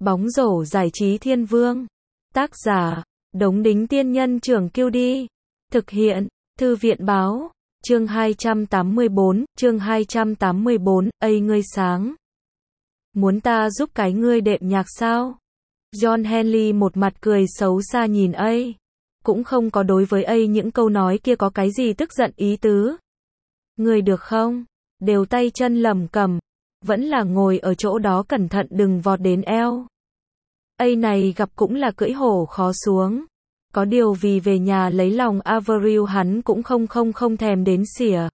Bóng rổ giải trí thiên vương. Tác giả, Đống Đính Tiên Nhân Trưởng Kiêu Đi. Thực hiện, Thư viện Báo. Chương 284, chương 284, ây ngươi sáng. Muốn ta giúp cái ngươi đệm nhạc sao? John Henley một mặt cười xấu xa nhìn ây. Cũng không có đối với ây những câu nói kia có cái gì tức giận ý tứ. Ngươi được không? Đều tay chân lầm cầm. Vẫn là ngồi ở chỗ đó cẩn thận đừng vọt đến eo. Ây này gặp cũng là cưỡi hổ khó xuống. Có điều vì về nhà lấy lòng Avril hắn cũng không thèm đến xỉa.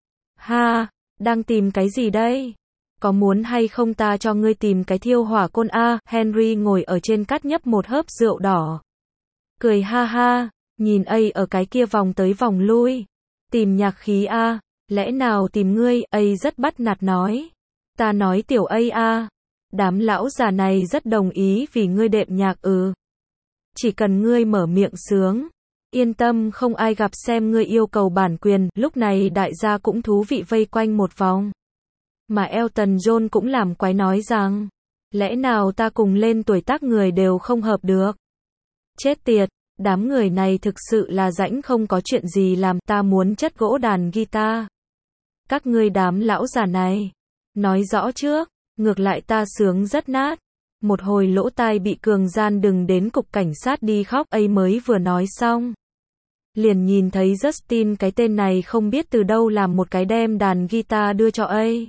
Ha, đang tìm cái gì đây? Có muốn hay không ta cho ngươi tìm cái thiêu hỏa côn a? Henry ngồi ở trên cát nhấp một hớp rượu đỏ. Cười ha ha, nhìn ây ở cái kia vòng tới vòng lui. Tìm nhạc khí a? Lẽ nào tìm ngươi? Ây rất bắt nạt nói. Ta nói tiểu ây a. Đám lão già này rất đồng ý vì ngươi đệm nhạc Chỉ cần ngươi mở miệng sướng. Yên tâm không ai gặp xem ngươi yêu cầu bản quyền. Lúc này đại gia cũng thú vị vây quanh một vòng. Mà Elton John cũng làm quái nói rằng. Lẽ nào ta cùng lên tuổi tác người đều không hợp được. Chết tiệt, đám người này thực sự là rãnh không có chuyện gì làm. Ta muốn chất gỗ đàn guitar. Các ngươi đám lão già này. Nói rõ trước. Ngược lại ta sướng rất nát. Một hồi lỗ tai bị cường gian đừng đến cục cảnh sát đi khóc ấy mới vừa nói xong. Liền nhìn thấy Justin cái tên này không biết từ đâu làm một cái đem đàn guitar đưa cho ấy.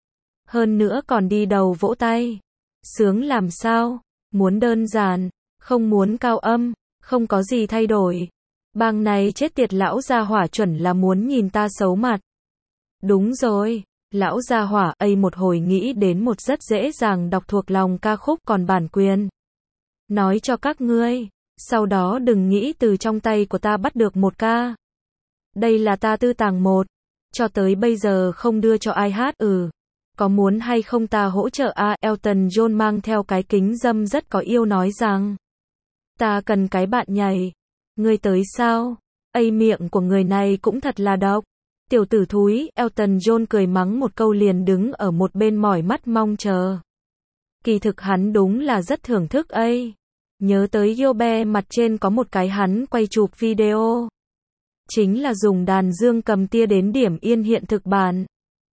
Hơn nữa còn đi đầu vỗ tay. Sướng làm sao? Muốn đơn giản, không muốn cao âm, không có gì thay đổi. Bang này chết tiệt lão gia hỏa chuẩn là muốn nhìn ta xấu mặt. Đúng rồi. Lão gia hỏa ấy một hồi nghĩ đến một rất dễ dàng đọc thuộc lòng ca khúc còn bản quyền. Nói cho các ngươi, sau đó đừng nghĩ từ trong tay của ta bắt được một ca. Đây là ta tư tàng một, cho tới bây giờ không đưa cho ai hát Có muốn hay không ta hỗ trợ Elton John mang theo cái kính dâm rất có yêu nói rằng. Ta cần cái bạn nhảy. Ngươi tới sao? Ây miệng của người này cũng thật là độc. Tiểu tử thúi, Elton John cười mắng một câu liền đứng ở một bên mỏi mắt mong chờ. Kỳ thực hắn đúng là rất thưởng thức ấy. Nhớ tới Yobe mặt trên có một cái hắn quay chụp video. Chính là dùng đàn dương cầm tia đến điểm yên hiện thực bản.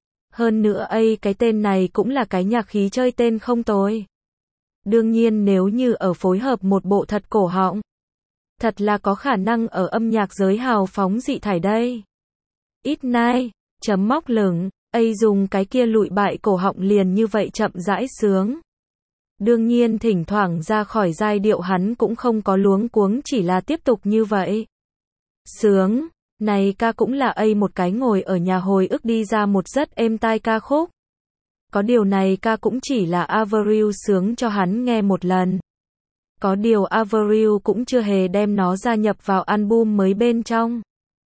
Hơn nữa ấy cái tên này cũng là cái nhạc khí chơi tên không tồi. Đương nhiên nếu như ở phối hợp một bộ thật cổ họng. Thật là có khả năng ở âm nhạc giới hào phóng dị thải đây. Ít nai, chấm móc lửng, ấy dùng cái kia lụi bại cổ họng liền như vậy chậm rãi sướng. Đương nhiên thỉnh thoảng ra khỏi giai điệu hắn cũng không có luống cuống chỉ là tiếp tục như vậy. Sướng, này ca cũng là ấy một cái ngồi ở nhà hồi ức đi ra một rất êm tai ca khúc. Có điều này ca cũng chỉ là Avril sướng cho hắn nghe một lần. Có điều Avril cũng chưa hề đem nó gia nhập vào album mới bên trong.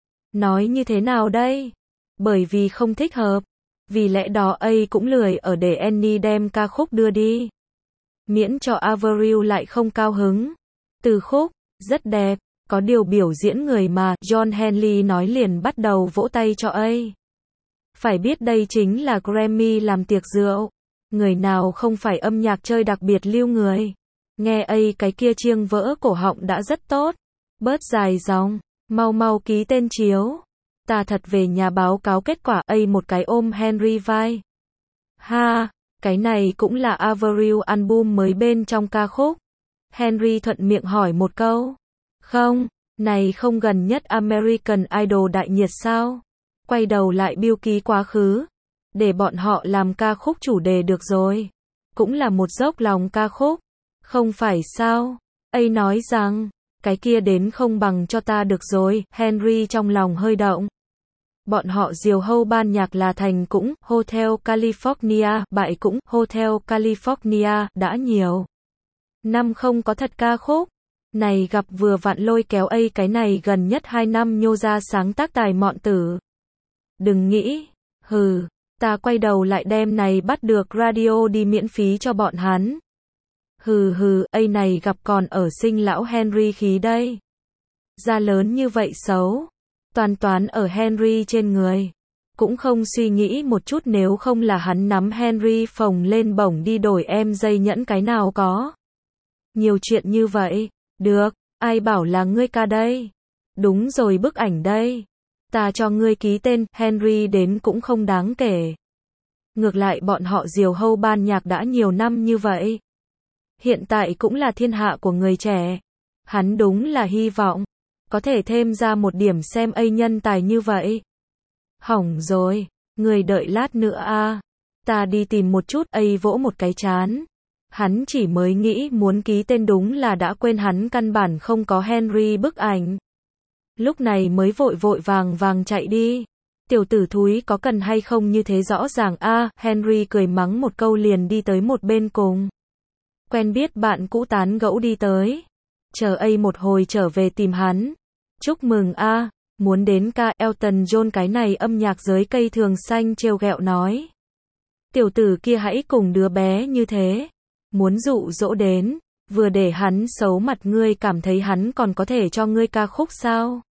Nói như thế nào đây? Bởi vì không thích hợp. Vì lẽ đó ấy cũng lười ở để Annie đem ca khúc đưa đi. Miễn cho Avril lại không cao hứng. Từ khúc, rất đẹp. Có điều biểu diễn người mà, John Henley nói liền bắt đầu vỗ tay cho ấy. Phải biết đây chính là Grammy làm tiệc rượu. Người nào không phải âm nhạc chơi đặc biệt lưu người. Nghe ấy cái kia chiêng vỡ cổ họng đã rất tốt. Bớt dài dòng. Mau ký tên chiếu. Ta thật về nhà báo cáo kết quả ấy một cái ôm Henry vai. Ha, cái này cũng là Avril album mới bên trong ca khúc. Henry thuận miệng hỏi một câu. Không, này không gần nhất American Idol đại nhiệt sao? Quay đầu lại biêu ký quá khứ. Để bọn họ làm ca khúc chủ đề được rồi. Cũng là một dốc lòng ca khúc. Không phải sao? Ấy nói rằng. Cái kia đến không bằng cho ta được rồi, Henry trong lòng hơi động. Bọn họ diều hâu ban nhạc là thành cũng, Hotel California, bại cũng, Hotel California, đã nhiều. Năm không có thật ca khúc. Này gặp vừa vặn lôi kéo ấy cái này gần nhất 2 năm nhô ra sáng tác tài mọn tử. Đừng nghĩ, ta quay đầu lại đem này bắt được radio đi miễn phí cho bọn hắn. Ấy này gặp còn ở sinh lão Henry khí đây. Da lớn như vậy xấu. Toán ở Henry trên người. Cũng không suy nghĩ một chút nếu không là hắn nắm Henry phồng lên bổng đi đổi em dây nhẫn cái nào có. Nhiều chuyện như vậy. Được, ai bảo là ngươi ca đây? Đúng rồi, bức ảnh đây. Ta cho ngươi ký tên, Henry đến cũng không đáng kể. Ngược lại bọn họ diều hâu ban nhạc đã nhiều năm như vậy. Hiện tại cũng là thiên hạ của người trẻ. Hắn đúng là hy vọng có thể thêm ra một điểm xem A nhân tài như vậy. Hỏng rồi, người đợi lát nữa a. Ta đi tìm một chút. A vỗ một cái trán. Hắn chỉ mới nghĩ muốn ký tên đúng là đã quên hắn căn bản không có Henry bức ảnh. Lúc này mới vội vội vàng vàng chạy đi. Tiểu tử thúi có cần hay không như thế rõ ràng a. Henry cười mắng một câu liền đi tới một bên cùng. Quen biết bạn cũ tán gẫu đi tới. Chờ A một hồi trở về tìm hắn. Chúc mừng a, muốn đến ca Elton John cái này âm nhạc giới cây thường xanh trêu ghẹo nói. Tiểu tử kia hãy cùng đứa bé như thế. Muốn dụ dỗ đến, vừa để hắn xấu mặt ngươi cảm thấy hắn còn có thể cho ngươi ca khúc sao?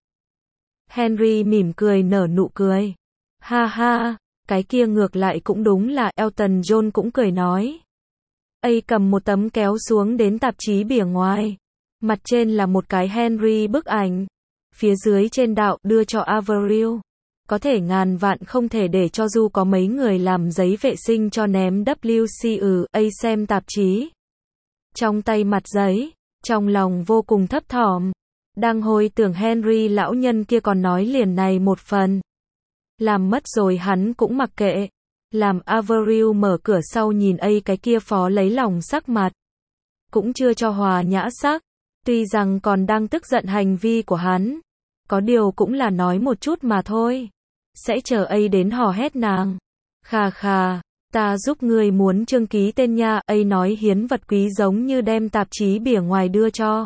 Henry mỉm cười nở nụ cười. Ha ha, cái kia ngược lại cũng đúng là Elton John cũng cười nói. A cầm một tấm kéo xuống đến tạp chí bìa ngoài. Mặt trên là một cái Henry bức ảnh. Phía dưới trên đạo đưa cho Avril. Có thể ngàn vạn không thể để cho dù có mấy người làm giấy vệ sinh cho ném WC. A xem tạp chí. Trong tay mặt giấy. Trong lòng vô cùng thấp thỏm. Đang hồi tưởng Henry lão nhân kia còn nói liền này một phần. Làm mất rồi hắn cũng mặc kệ. Làm Avril mở cửa sau nhìn A cái kia phó lấy lòng sắc mặt. Cũng chưa cho hòa nhã sắc. Tuy rằng còn đang tức giận hành vi của hắn. Có điều cũng là nói một chút mà thôi. Sẽ chờ A đến hò hét nàng. Khà khà, ta giúp ngươi muốn chương ký tên nha. A nói hiến vật quý giống như đem tạp chí bìa ngoài đưa cho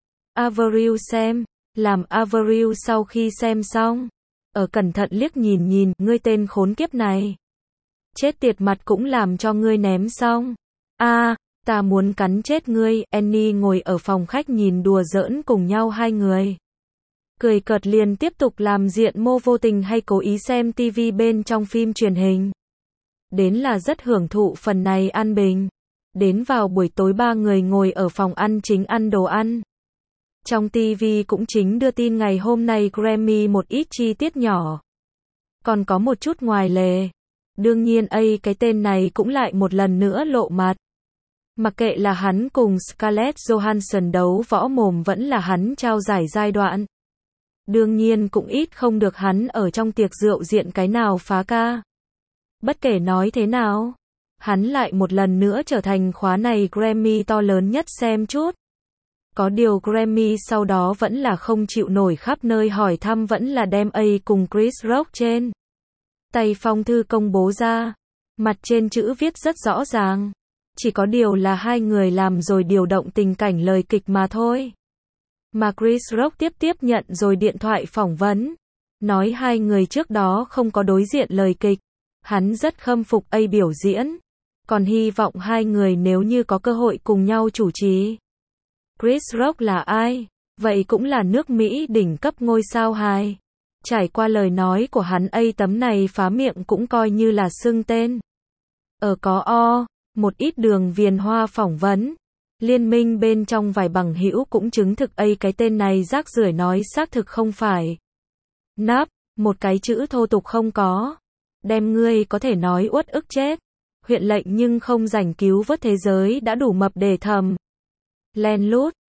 Avril xem. Làm Avril sau khi xem xong. Ở cẩn thận liếc nhìn nhìn, ngươi tên khốn kiếp này. Chết tiệt mặt cũng làm cho ngươi ném xong. A, ta muốn cắn chết ngươi. Annie ngồi ở phòng khách nhìn đùa giỡn cùng nhau hai người. Cười cợt liền tiếp tục làm diện mô vô tình hay cố ý xem TV bên trong phim truyền hình. Đến là rất hưởng thụ phần này an bình. Đến vào buổi tối ba người ngồi ở phòng ăn chính ăn đồ ăn. Trong TV cũng chính đưa tin ngày hôm nay Grammy một ít chi tiết nhỏ. Còn có một chút ngoài lề. Đương nhiên A cái tên này cũng lại một lần nữa lộ mặt. Mặc kệ là hắn cùng Scarlett Johansson đấu võ mồm vẫn là hắn trao giải giai đoạn. Đương nhiên cũng ít không được hắn ở trong tiệc rượu diện cái nào phá ca. Bất kể nói thế nào, hắn lại một lần nữa trở thành khóa này Grammy to lớn nhất xem chút. Có điều Grammy sau đó vẫn là không chịu nổi khắp nơi hỏi thăm vẫn là đem A cùng Chris Rock trên tay phong thư công bố ra. Mặt trên chữ viết rất rõ ràng. Chỉ có điều là hai người làm rồi điều động tình cảnh lời kịch mà thôi. Mà Chris Rock tiếp nhận rồi điện thoại phỏng vấn. Nói hai người trước đó không có đối diện lời kịch. Hắn rất khâm phục A biểu diễn. Còn hy vọng hai người nếu như có cơ hội cùng nhau chủ trì. Chris Rock là ai? Vậy cũng là nước Mỹ đỉnh cấp ngôi sao hài. Trải qua lời nói của hắn A tấm này phá miệng cũng coi như là xưng tên. Ở có một ít đường viền hoa phỏng vấn. Liên minh bên trong vài bằng hữu cũng chứng thực A cái tên này rác rưởi nói xác thực không phải. Nắp, một cái chữ thô tục không có. Đem ngươi có thể nói uất ức chết. Huyện lệnh nhưng không rảnh cứu vớt thế giới đã đủ mập để thầm. Len lút,